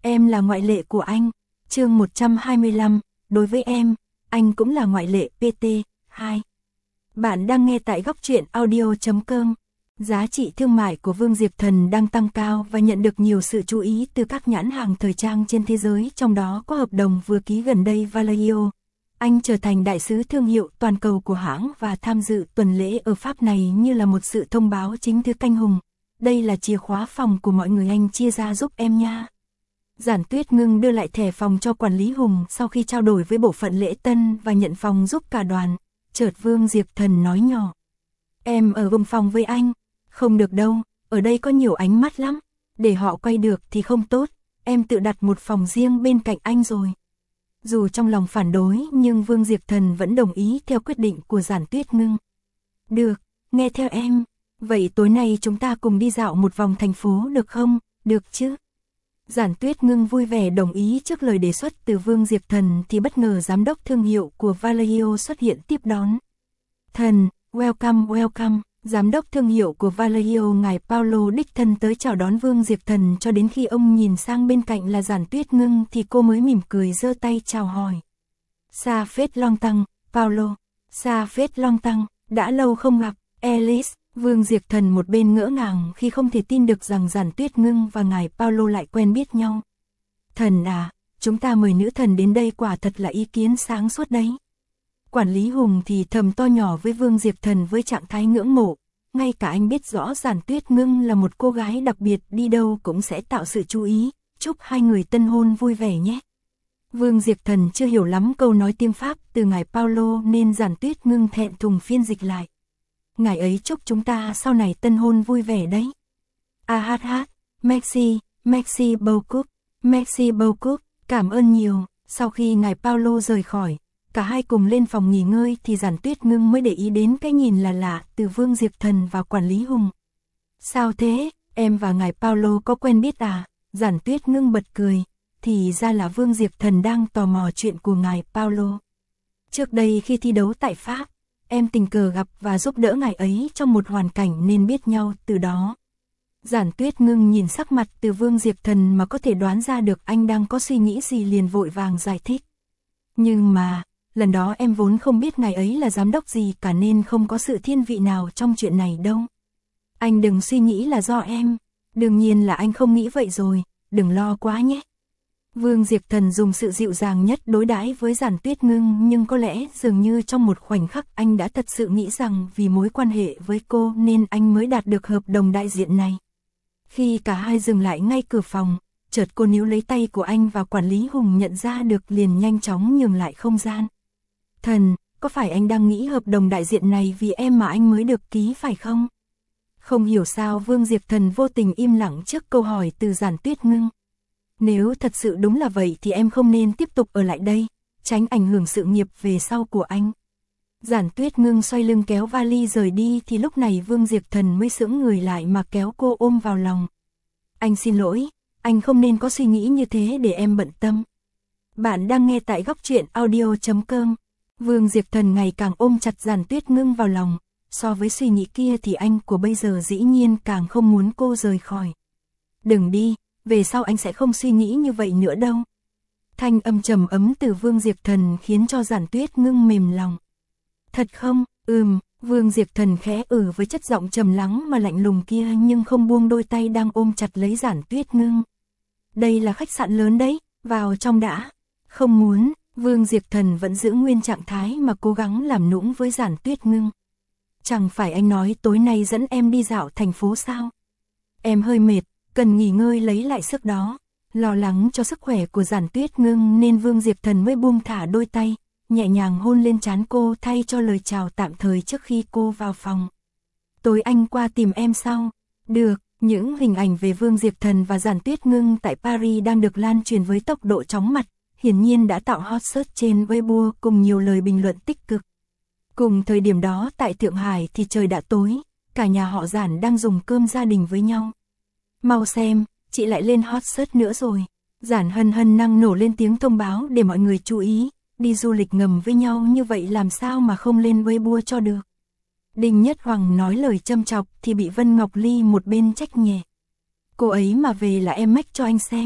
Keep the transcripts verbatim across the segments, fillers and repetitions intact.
Em là ngoại lệ của anh. Chương một trăm hai mươi lăm, đối với em, anh cũng là ngoại lệ. pê tê hai. Bạn đang nghe tại góc truyện audio chấm com. Giá trị thương mại của Vương Diệp Thần đang tăng cao và nhận được nhiều sự chú ý từ các nhãn hàng thời trang trên thế giới, trong đó có hợp đồng vừa ký gần đây Vallejo. Anh trở thành đại sứ thương hiệu toàn cầu của hãng và tham dự tuần lễ ở Pháp này như là một sự thông báo chính thức. Anh Hùng, đây là chìa khóa phòng của mọi người, anh chia ra giúp em nha. Giản Tuyết Ngưng đưa lại thẻ phòng cho quản lý Hùng sau khi trao đổi với bộ phận lễ tân và nhận phòng giúp cả đoàn. Chợt Vương Diệp Thần nói nhỏ. Em ở cùng phòng với anh. Không được đâu, ở đây có nhiều ánh mắt lắm. Để họ quay được thì không tốt, em tự đặt một phòng riêng bên cạnh anh rồi. Dù trong lòng phản đối nhưng Vương Diệp Thần vẫn đồng ý theo quyết định của Giản Tuyết Ngưng. Được, nghe theo em. Vậy tối nay chúng ta cùng đi dạo một vòng thành phố được không? Được chứ? Giản Tuyết Ngưng vui vẻ đồng ý. Trước lời đề xuất từ Vương Diệp Thần thì bất ngờ giám đốc thương hiệu của Vallejo xuất hiện tiếp đón. Thần, welcome welcome. Giám đốc thương hiệu của Vallejo ngài Paulo đích thân tới chào đón Vương Diệp Thần, cho đến khi ông nhìn sang bên cạnh là Giản Tuyết Ngưng thì cô mới mỉm cười giơ tay chào hỏi. Xa phết long tăng, Paulo. Xa phết long tăng, đã lâu không gặp, Alice. Vương Diệp Thần một bên ngỡ ngàng khi không thể tin được rằng Giản Tuyết Ngưng và ngài Paulo lại quen biết nhau. Thần à, chúng ta mời nữ thần đến đây quả thật là ý kiến sáng suốt đấy. Quản lý Hùng thì thầm to nhỏ với Vương Diệp Thần với trạng thái ngưỡng mộ. Ngay cả anh biết rõ Giản Tuyết Ngưng là một cô gái đặc biệt, đi đâu cũng sẽ tạo sự chú ý. Chúc hai người tân hôn vui vẻ nhé. Vương Diệp Thần chưa hiểu lắm câu nói tiếng Pháp từ ngài Paulo nên Giản Tuyết Ngưng thẹn thùng phiên dịch lại. Ngài ấy chúc chúng ta sau này tân hôn vui vẻ đấy. A hát hát, merci, merci beaucoup, merci beaucoup, cảm ơn nhiều. Sau khi ngài Paulo rời khỏi, cả hai cùng lên phòng nghỉ ngơi thì Giản Tuyết Ngưng mới để ý đến cái nhìn là lạ từ Vương Diệp Thần và quản lý Hùng. Sao thế, em và ngài Paulo có quen biết à? Giản Tuyết Ngưng bật cười, thì ra là Vương Diệp Thần đang tò mò chuyện của ngài Paulo. Trước đây khi thi đấu tại Pháp, em tình cờ gặp và giúp đỡ ngài ấy trong một hoàn cảnh nên biết nhau từ đó. Giản Tuyết Ngưng nhìn sắc mặt từ Vương Diệp Thần mà có thể đoán ra được anh đang có suy nghĩ gì, liền vội vàng giải thích. Nhưng mà, lần đó em vốn không biết ngài ấy là giám đốc gì cả nên không có sự thiên vị nào trong chuyện này đâu. Anh đừng suy nghĩ là do em, đương nhiên là anh không nghĩ vậy rồi, đừng lo quá nhé. Vương Diệp Thần dùng sự dịu dàng nhất đối đãi với Giản Tuyết Ngưng, nhưng có lẽ dường như trong một khoảnh khắc anh đã thật sự nghĩ rằng vì mối quan hệ với cô nên anh mới đạt được hợp đồng đại diện này. Khi cả hai dừng lại ngay cửa phòng, chợt cô níu lấy tay của anh và quản lý Hùng nhận ra được liền nhanh chóng nhường lại không gian. Thần, có phải anh đang nghĩ hợp đồng đại diện này vì em mà anh mới được ký phải không? Không hiểu sao Vương Diệp Thần vô tình im lặng trước câu hỏi từ Giản Tuyết Ngưng. Nếu thật sự đúng là vậy thì em không nên tiếp tục ở lại đây, tránh ảnh hưởng sự nghiệp về sau của anh. Giản Tuyết Ngưng xoay lưng kéo vali rời đi thì lúc này Vương Diệp Thần mới sững người lại mà kéo cô ôm vào lòng. Anh xin lỗi, anh không nên có suy nghĩ như thế để em bận tâm. Bạn đang nghe tại góc truyện audio chấm com. Vương Diệp Thần ngày càng ôm chặt Giản Tuyết Ngưng vào lòng, so với suy nghĩ kia thì anh của bây giờ dĩ nhiên càng không muốn cô rời khỏi. Đừng đi, về sau anh sẽ không suy nghĩ như vậy nữa đâu. Thanh âm trầm ấm từ Vương Diệp Thần khiến cho Giản Tuyết Ngưng mềm lòng. Thật không? Ừm, Vương Diệp Thần khẽ ừ với chất giọng trầm lắng mà lạnh lùng kia nhưng không buông đôi tay đang ôm chặt lấy Giản Tuyết Ngưng. Đây là khách sạn lớn đấy, vào trong đã. Không muốn, Vương Diệp Thần vẫn giữ nguyên trạng thái mà cố gắng làm nũng với Giản Tuyết Ngưng. Chẳng phải anh nói tối nay dẫn em đi dạo thành phố sao? Em hơi mệt, cần nghỉ ngơi lấy lại sức đó. Lo lắng cho sức khỏe của Giản Tuyết Ngưng nên Vương Diệp Thần mới buông thả đôi tay, nhẹ nhàng hôn lên trán cô thay cho lời chào tạm thời trước khi cô vào phòng. Tối anh qua tìm em sau. Được, những hình ảnh về Vương Diệp Thần và Giản Tuyết Ngưng tại Paris đang được lan truyền với tốc độ chóng mặt, hiển nhiên đã tạo hot search trên Weibo cùng nhiều lời bình luận tích cực. Cùng thời điểm đó tại Thượng Hải thì trời đã tối, cả nhà họ Giản đang dùng cơm gia đình với nhau. Mau xem, chị lại lên hot search nữa rồi. Giản Hân Hân năng nổ lên tiếng thông báo để mọi người chú ý, đi du lịch ngầm với nhau như vậy làm sao mà không lên Weibo cho được. Đinh Nhất Hoàng nói lời châm chọc thì bị Vân Ngọc Ly một bên trách nhẹ. Cô ấy mà về là em mách cho anh xem.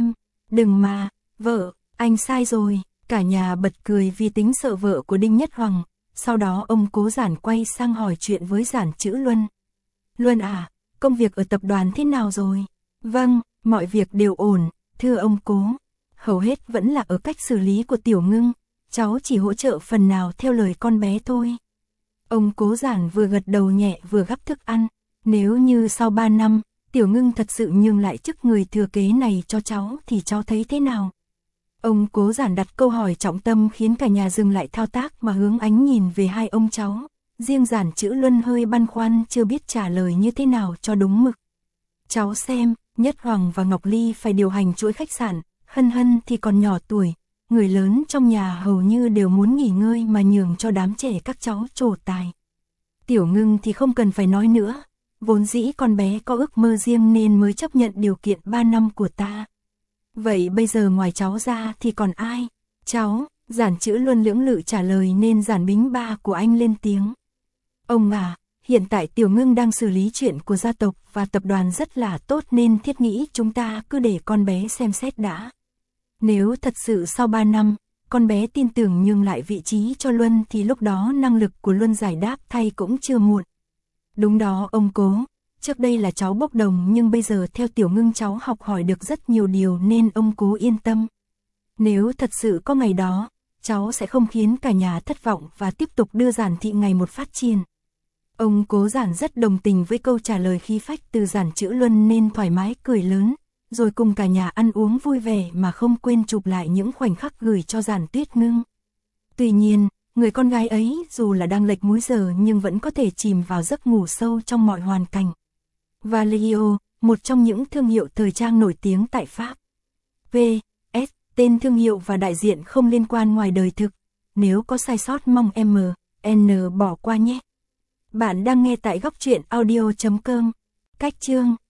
Đừng mà, vợ, anh sai rồi, cả nhà bật cười vì tính sợ vợ của Đinh Nhất Hoàng. Sau đó ông Cố Giản quay sang hỏi chuyện với Giản Chữ Luân. Luân à, công việc ở tập đoàn thế nào rồi? Vâng, mọi việc đều ổn, thưa ông Cố. Hầu hết vẫn là ở cách xử lý của Tiểu Ngưng, cháu chỉ hỗ trợ phần nào theo lời con bé thôi. Ông Cố Giản vừa gật đầu nhẹ vừa gắp thức ăn. Nếu như sau ba năm, Tiểu Ngưng thật sự nhường lại chức người thừa kế này cho cháu thì cháu thấy thế nào? Ông Cố Giản đặt câu hỏi trọng tâm khiến cả nhà dừng lại thao tác mà hướng ánh nhìn về hai ông cháu. Riêng Giản Chữ Luân hơi băn khoăn chưa biết trả lời như thế nào cho đúng mực. Cháu xem, Nhất Hoàng và Ngọc Ly phải điều hành chuỗi khách sạn, Hân Hân thì còn nhỏ tuổi. Người lớn trong nhà hầu như đều muốn nghỉ ngơi mà nhường cho đám trẻ các cháu trổ tài. Tiểu Ngưng thì không cần phải nói nữa. Vốn dĩ con bé có ước mơ riêng nên mới chấp nhận điều kiện ba năm của ta. Vậy bây giờ ngoài cháu ra thì còn ai? Cháu, Giản Chữ Luân lưỡng lự trả lời nên Giản Bính ba của anh lên tiếng. Ông à, hiện tại Tiểu Ngưng đang xử lý chuyện của gia tộc và tập đoàn rất là tốt nên thiết nghĩ chúng ta cứ để con bé xem xét đã. Nếu thật sự sau ba năm, con bé tin tưởng nhường lại vị trí cho Luân thì lúc đó năng lực của Luân giải đáp thay cũng chưa muộn. Đúng đó ông Cố, trước đây là cháu bốc đồng nhưng bây giờ theo Tiểu Ngưng cháu học hỏi được rất nhiều điều nên ông Cố yên tâm. Nếu thật sự có ngày đó, cháu sẽ không khiến cả nhà thất vọng và tiếp tục đưa Giản thị ngày một phát triển. Ông Cố Giản rất đồng tình với câu trả lời khí phách từ Giản Chữ Luân nên thoải mái cười lớn, rồi cùng cả nhà ăn uống vui vẻ mà không quên chụp lại những khoảnh khắc gửi cho Giản Tuyết Ngưng. Tuy nhiên, người con gái ấy dù là đang lệch múi giờ nhưng vẫn có thể chìm vào giấc ngủ sâu trong mọi hoàn cảnh. Valeo, một trong những thương hiệu thời trang nổi tiếng tại Pháp. pê ét, tên thương hiệu và đại diện không liên quan ngoài đời thực. Nếu có sai sót mong em en bỏ qua nhé. Bạn đang nghe tại góc truyện audio chấm com. Cách chương